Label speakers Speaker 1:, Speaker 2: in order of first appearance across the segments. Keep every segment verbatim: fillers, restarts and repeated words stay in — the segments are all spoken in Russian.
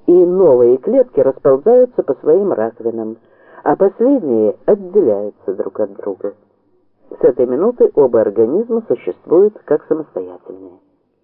Speaker 1: и новые клетки расползаются по своим раковинам, а последние отделяются друг от друга. С этой минуты оба организма существуют как самостоятельные.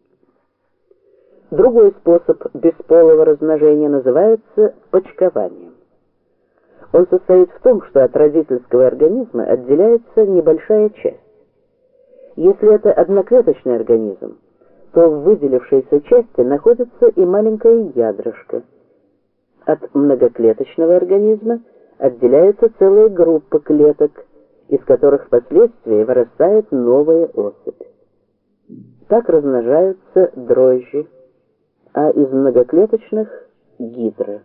Speaker 1: Другой способ бесполого размножения называется почкованием. Он состоит в том, что от родительского организма отделяется небольшая часть. Если это одноклеточный организм, то в выделившейся части находится и маленькое ядрышко. От многоклеточного организма отделяется целая группа клеток, из которых впоследствии вырастает новая особь. Так размножаются дрожжи, а из многоклеточных – гидра.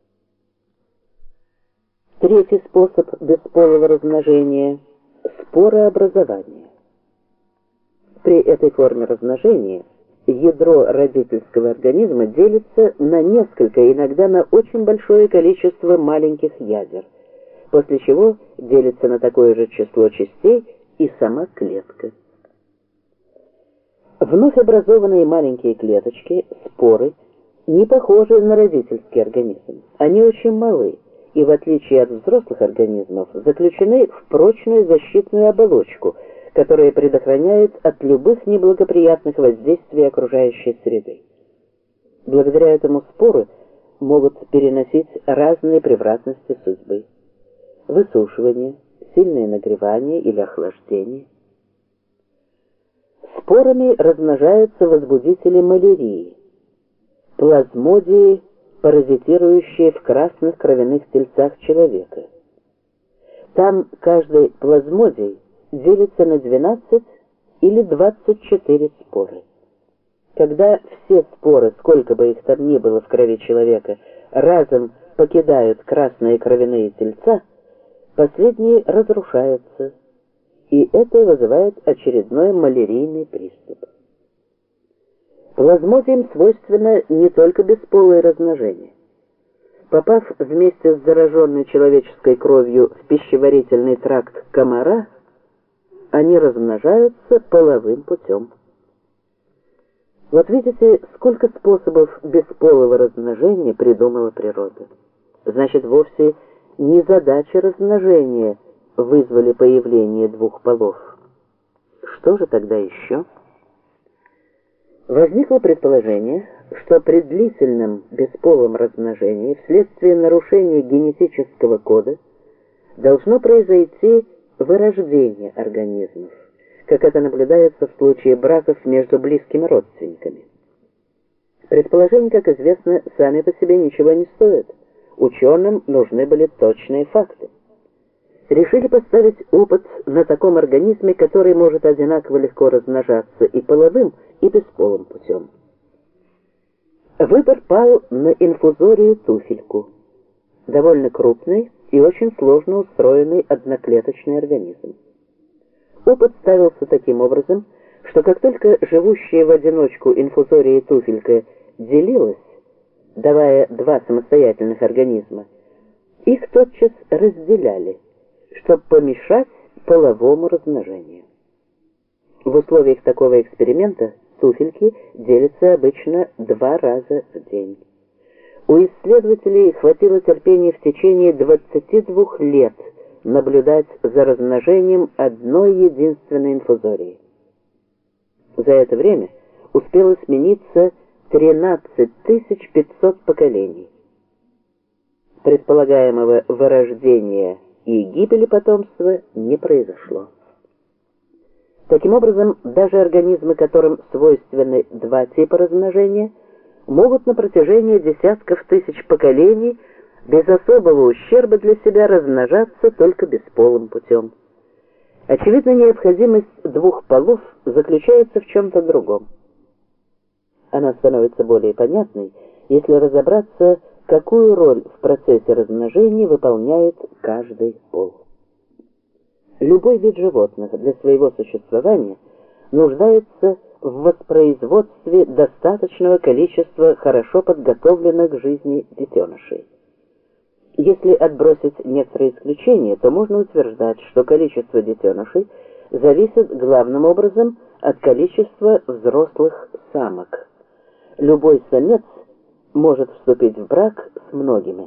Speaker 1: Третий способ бесполого размножения – спорообразование. При этой форме размножения ядро родительского организма делится на несколько, иногда на очень большое количество маленьких ядер, после чего делится на такое же число частей и сама клетка. Вновь образованные маленькие клеточки, споры, не похожи на родительский организм. Они очень малы и, в отличие от взрослых организмов, заключены в прочную защитную оболочку, которая предохраняет от любых неблагоприятных воздействий окружающей среды. Благодаря этому споры могут переносить разные превратности судьбы: высушивание, сильное нагревание или охлаждение. Спорами размножаются возбудители малярии, плазмодии, паразитирующие в красных кровяных тельцах человека. Там каждый плазмодий делится на двенадцать или двадцать четыре споры. Когда все споры, сколько бы их там ни было в крови человека, разом покидают красные кровяные тельца, последние разрушаются, и это вызывает очередной малярийный приступ. Плазмодиям свойственно не только бесполое размножение. Попав вместе с зараженной человеческой кровью в пищеварительный тракт комара, они размножаются половым путем. Вот видите, сколько способов бесполого размножения придумала природа. Значит, вовсе не задача размножения вызвали появление двух полов. Что же тогда еще? Возникло предположение, что при длительном бесполом размножении вследствие нарушения генетического кода должно произойти вырождение организмов, как это наблюдается в случае браков между близкими родственниками. Предположения, как известно, сами по себе ничего не стоят. Ученым нужны были точные факты. Решили поставить опыт на таком организме, который может одинаково легко размножаться и половым, и бесполым путем. Выбор пал на инфузорию туфельку, довольно крупный и очень сложно устроенный одноклеточный организм. Опыт ставился таким образом, что как только живущая в одиночку инфузория туфелька делилась, давая два самостоятельных организма, их тотчас разделяли, чтобы помешать половому размножению. В условиях такого эксперимента туфельки делятся обычно два раза в день. У исследователей хватило терпения в течение двадцати двух лет наблюдать за размножением одной единственной инфузории. За это время успело смениться тринадцать тысяч пятьсот поколений. Предполагаемого вырождения и гибели потомства не произошло. Таким образом, даже организмы, которым свойственны два типа размножения, могут на протяжении десятков тысяч поколений без особого ущерба для себя размножаться только бесполым путем. Очевидно, необходимость двух полов заключается в чем-то другом. Она становится более понятной, если разобраться, какую роль в процессе размножения выполняет каждый пол. Любой вид животных для своего существования нуждается в воспроизводстве достаточного количества хорошо подготовленных к жизни детенышей. Если отбросить некоторые исключения, то можно утверждать, что количество детенышей зависит главным образом от количества взрослых самок. Любой самец может вступить в брак с многими.